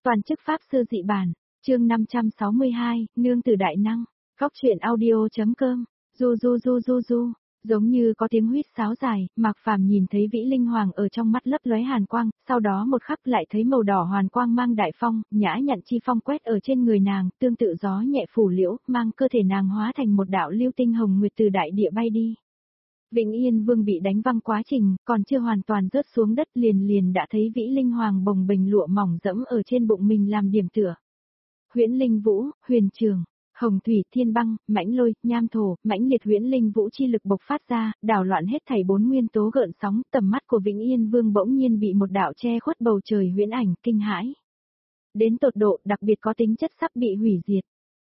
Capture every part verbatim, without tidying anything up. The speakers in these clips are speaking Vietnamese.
Toàn chức pháp sư dị bản, chương năm trăm sáu mươi hai, nương tử đại năng, góc truyện audio.com, du du du du du, giống như có tiếng huýt sáo dài, Mạc Phàm nhìn thấy Vĩ Linh Hoàng ở trong mắt lấp lóe hàn quang, sau đó một khắc lại thấy màu đỏ hoàn quang mang đại phong, nhã nhặn chi phong quét ở trên người nàng, tương tự gió nhẹ phủ liễu, mang cơ thể nàng hóa thành một đạo lưu tinh hồng nguyệt từ đại địa bay đi. Vĩnh Yên Vương bị đánh văng quá trình, còn chưa hoàn toàn rớt xuống đất liền liền đã thấy Vĩ Linh Hoàng bồng bềnh lụa mỏng dẫm ở trên bụng mình làm điểm tựa. Huyễn Linh Vũ, Huyền Trường, Hồng Thủy, Thiên Băng, Mãnh Lôi, Nham Thổ, mãnh liệt Huyễn Linh Vũ chi lực bộc phát ra, đảo loạn hết thảy bốn nguyên tố gợn sóng, tầm mắt của Vĩnh Yên Vương bỗng nhiên bị một đạo che khuất bầu trời huyễn ảnh kinh hãi. Đến tột độ, đặc biệt có tính chất sắp bị hủy diệt.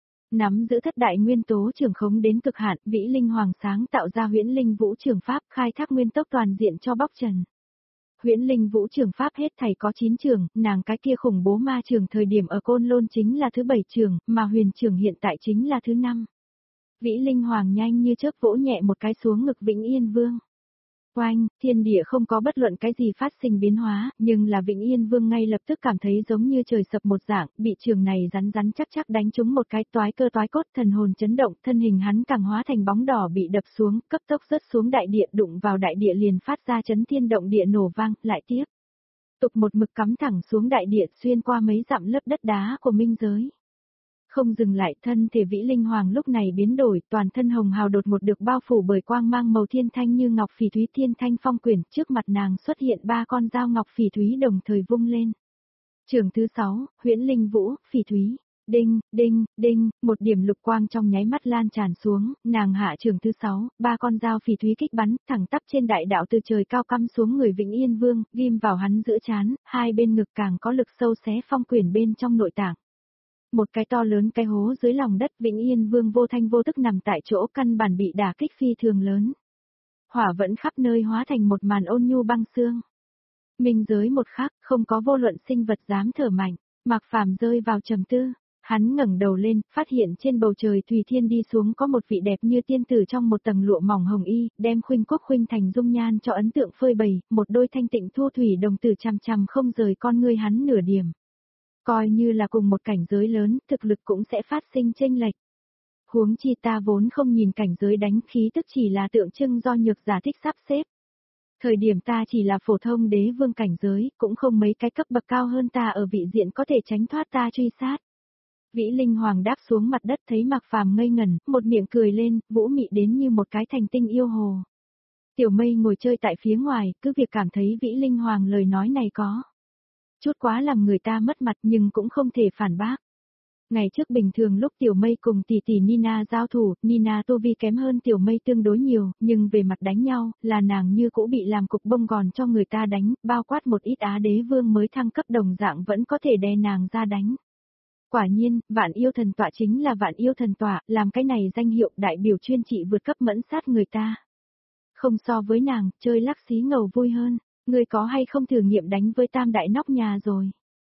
Nắm giữ thất đại nguyên tố trường khống đến cực hạn, Vĩ Linh Hoàng sáng tạo ra Huyễn Linh Vũ trường pháp, khai thác nguyên tốc toàn diện cho bóc trần. Huyễn Linh Vũ trường pháp hết thảy có chín trường, nàng cái kia khủng bố ma trường thời điểm ở Côn Lôn chính là thứ bảy trường, mà huyền trường hiện tại chính là thứ năm. Vĩ Linh Hoàng nhanh như chớp vỗ nhẹ một cái xuống ngực Vĩnh Yên Vương. Oanh, thiên địa không có bất luận cái gì phát sinh biến hóa, nhưng là Vĩnh Yên Vương ngay lập tức cảm thấy giống như trời sập một dạng, bị trường này rắn rắn chắc chắc đánh trúng một cái toái cơ toái cốt, thần hồn chấn động, thân hình hắn càng hóa thành bóng đỏ bị đập xuống, cấp tốc rớt xuống đại địa, đụng vào đại địa liền phát ra chấn thiên động địa nổ vang, lại tiếp tục một mực cắm thẳng xuống đại địa xuyên qua mấy dặm lớp đất đá của minh giới. Không dừng lại, thân thể Vĩ Linh Hoàng lúc này biến đổi, toàn thân hồng hào đột một được bao phủ bởi quang mang màu thiên thanh như ngọc phỉ thúy thiên thanh phong quyển, trước mặt nàng xuất hiện ba con dao ngọc phỉ thúy đồng thời vung lên. Trường thứ sáu, Huyễn Linh Vũ, phỉ thúy. Đinh, đinh, đinh, một điểm lục quang trong nháy mắt lan tràn xuống, nàng hạ trường thứ sáu, ba con dao phỉ thúy kích bắn, thẳng tắp trên đại đạo từ trời cao cắm xuống người Vĩnh Yên Vương, ghim vào hắn giữa trán, hai bên ngực càng có lực sâu xé phong quyển bên trong nội tạng. Một cái to lớn cái hố dưới lòng đất, Vĩnh Yên Vương vô thanh vô tức nằm tại chỗ, căn bản bị đả kích phi thường lớn. Hỏa vẫn khắp nơi hóa thành một màn ôn nhu băng xương. Minh giới một khắc, không có vô luận sinh vật dám thở mạnh, Mạc Phàm rơi vào trầm tư. Hắn ngẩng đầu lên, phát hiện trên bầu trời Thùy Thiên đi xuống có một vị đẹp như tiên tử trong một tầng lụa mỏng hồng y, đem khuynh quốc khuynh thành dung nhan cho ấn tượng phơi bày, một đôi thanh tịnh thu thủy đồng tử chằm chằm không rời con ngươi hắn nửa điểm. Coi như là cùng một cảnh giới lớn, thực lực cũng sẽ phát sinh chênh lệch. Huống chi ta vốn không nhìn cảnh giới đánh khí tức chỉ là tượng trưng do nhược giả thích sắp xếp. Thời điểm ta chỉ là phổ thông đế vương cảnh giới, cũng không mấy cái cấp bậc cao hơn ta ở vị diện có thể tránh thoát ta truy sát. Vĩ Linh Hoàng đáp xuống mặt đất thấy Mạc Phàm ngây ngẩn, một miệng cười lên, vũ mị đến như một cái thành tinh yêu hồ. Tiểu Mây ngồi chơi tại phía ngoài, cứ việc cảm thấy Vĩ Linh Hoàng lời nói này có chút quá làm người ta mất mặt nhưng cũng không thể phản bác. Ngày trước bình thường lúc Tiểu Mây cùng tỷ tỷ Nina giao thủ, Nina tu vi kém hơn Tiểu Mây tương đối nhiều, nhưng về mặt đánh nhau, là nàng như cũ bị làm cục bông gòn cho người ta đánh, bao quát một ít Á đế vương mới thăng cấp đồng dạng vẫn có thể đè nàng ra đánh. Quả nhiên, vạn yêu thần tọa chính là vạn yêu thần tọa, làm cái này danh hiệu đại biểu chuyên trị vượt cấp mẫn sát người ta. Không so với nàng, chơi lắc xí ngầu vui hơn, người có hay không thử nghiệm đánh với tam đại nóc nhà rồi.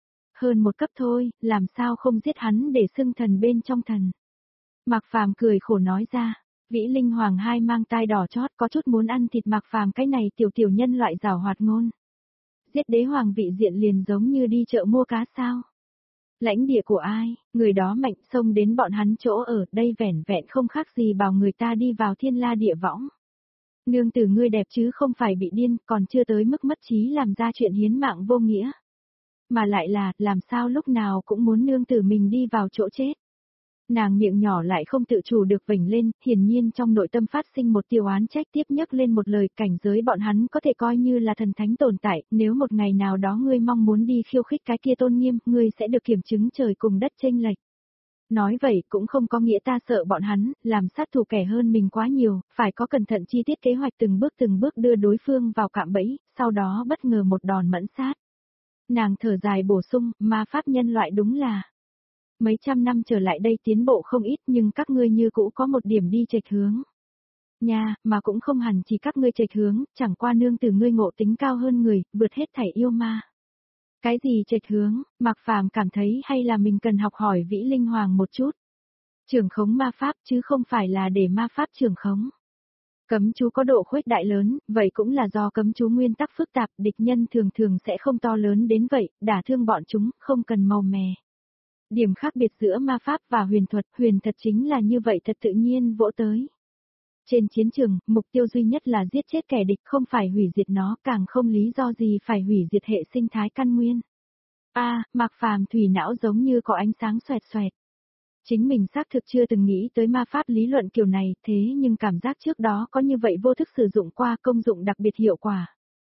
Hơn một cấp thôi, làm sao không giết hắn để xưng thần bên trong thần. Mạc Phàm cười khổ nói ra, Vĩ Linh Hoàng hai mang tai đỏ chót có chút muốn ăn thịt Mạc Phàm cái này tiểu tiểu nhân loại giảo hoạt ngôn. Giết đế hoàng vị diện liền giống như đi chợ mua cá sao. Lãnh địa của ai, người đó mạnh xông đến bọn hắn chỗ ở, đây vẻn vẹn không khác gì bảo người ta đi vào thiên la địa võng. Nương tử ngươi đẹp chứ không phải bị điên, còn chưa tới mức mất trí làm ra chuyện hiến mạng vô nghĩa. Mà lại là, làm sao lúc nào cũng muốn nương tử mình đi vào chỗ chết. Nàng miệng nhỏ lại không tự chủ được vểnh lên, hiển nhiên trong nội tâm phát sinh một tiêu oán trách tiếp nhấc lên một lời cảnh giới bọn hắn có thể coi như là thần thánh tồn tại, nếu một ngày nào đó ngươi mong muốn đi khiêu khích cái kia tôn nghiêm, ngươi sẽ được kiểm chứng trời cùng đất chênh lệch. Nói vậy cũng không có nghĩa ta sợ bọn hắn, làm sát thủ kẻ hơn mình quá nhiều, phải có cẩn thận chi tiết kế hoạch từng bước từng bước đưa đối phương vào cạm bẫy, sau đó bất ngờ một đòn mẫn sát. Nàng thở dài bổ sung, ma pháp nhân loại đúng là mấy trăm năm trở lại đây tiến bộ không ít nhưng các ngươi như cũ có một điểm đi chệch hướng. Nha, mà cũng không hẳn chỉ các ngươi chệch hướng, chẳng qua nương từ ngươi ngộ tính cao hơn người, vượt hết thảy yêu ma. Cái gì chệch hướng, Mạc Phàm cảm thấy hay là mình cần học hỏi Vĩ Linh Hoàng một chút. Trưởng khống ma pháp chứ không phải là để ma pháp trưởng khống. Cấm chú có độ khuếch đại lớn, vậy cũng là do cấm chú nguyên tắc phức tạp, địch nhân thường thường sẽ không to lớn đến vậy, đả thương bọn chúng, không cần màu mè. Điểm khác biệt giữa ma pháp và huyền thuật, huyền thật chính là như vậy thật tự nhiên vỗ tới. Trên chiến trường, mục tiêu duy nhất là giết chết kẻ địch, không phải hủy diệt nó, càng không lý do gì phải hủy diệt hệ sinh thái căn nguyên. A, à, Mạc Phàm thủy não giống như có ánh sáng xoẹt xoẹt. Chính mình xác thực chưa từng nghĩ tới ma pháp lý luận kiểu này, thế nhưng cảm giác trước đó có như vậy vô thức sử dụng qua công dụng đặc biệt hiệu quả.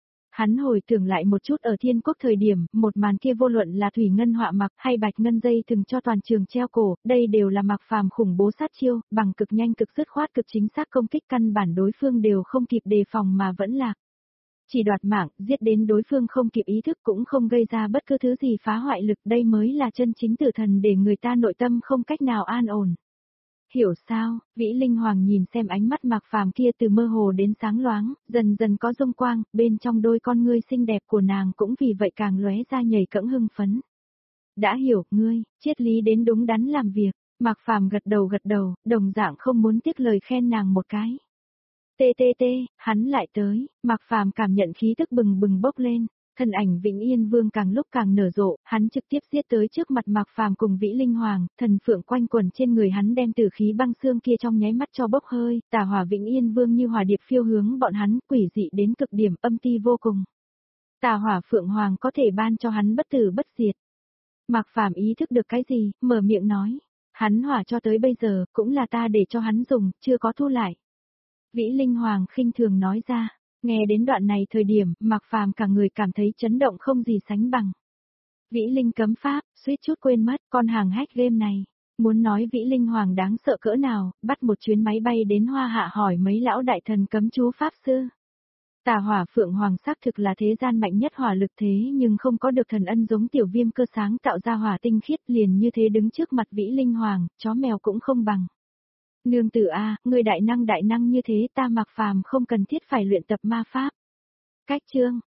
Hắn hồi tưởng lại một chút ở Thiên Quốc thời điểm, một màn kia vô luận là thủy ngân họa mặc hay bạch ngân dây từng cho toàn trường treo cổ, đây đều là Mạc Phàm khủng bố sát chiêu, bằng cực nhanh cực dứt khoát cực chính xác công kích căn bản đối phương đều không kịp đề phòng mà vẫn lạc. Chỉ đoạt mạng, giết đến đối phương không kịp ý thức cũng không gây ra bất cứ thứ gì phá hoại lực, đây mới là chân chính tử thần để người ta nội tâm không cách nào an ổn. Hiểu sao, Vĩ Linh Hoàng nhìn xem ánh mắt Mạc Phàm kia từ mơ hồ đến sáng loáng, dần dần có rung quang, bên trong đôi con ngươi xinh đẹp của nàng cũng vì vậy càng lóe ra nhảy cẫng hưng phấn. Đã hiểu, ngươi, triết lý đến đúng đắn làm việc, Mạc Phàm gật đầu gật đầu, đồng dạng không muốn tiếc lời khen nàng một cái. Tê tê tê, hắn lại tới, Mạc Phàm cảm nhận khí tức bừng bừng bốc lên, thân ảnh Vĩnh Yên Vương càng lúc càng nở rộ, hắn trực tiếp giết tới trước mặt Mạc Phàm cùng Vĩ Linh Hoàng, thần phượng quanh quẩn trên người hắn đem tử khí băng xương kia trong nháy mắt cho bốc hơi, tà hỏa Vĩnh Yên Vương như hỏa điệp phiêu hướng bọn hắn, quỷ dị đến cực điểm, âm ti vô cùng. Tà hỏa Phượng Hoàng có thể ban cho hắn bất tử bất diệt. Mạc Phàm ý thức được cái gì, mở miệng nói, hắn hỏa cho tới bây giờ, cũng là ta để cho hắn dùng, chưa có thu lại. Vĩ Linh Hoàng khinh thường nói ra, nghe đến đoạn này thời điểm, Mạc Phàm cả người cảm thấy chấn động không gì sánh bằng. Vĩ Linh cấm pháp, suýt chút quên mất, con hàng hack game này. Muốn nói Vĩ Linh Hoàng đáng sợ cỡ nào, bắt một chuyến máy bay đến Hoa Hạ hỏi mấy lão đại thần cấm chú pháp sư. Tà hỏa Phượng Hoàng xác thực là thế gian mạnh nhất hỏa lực thế nhưng không có được thần ân giống tiểu viêm cơ sáng tạo ra hỏa tinh khiết liền như thế đứng trước mặt Vĩ Linh Hoàng, chó mèo cũng không bằng. Nương tử a, người đại năng đại năng như thế ta Mạc Phàm không cần thiết phải luyện tập ma pháp. Cách chương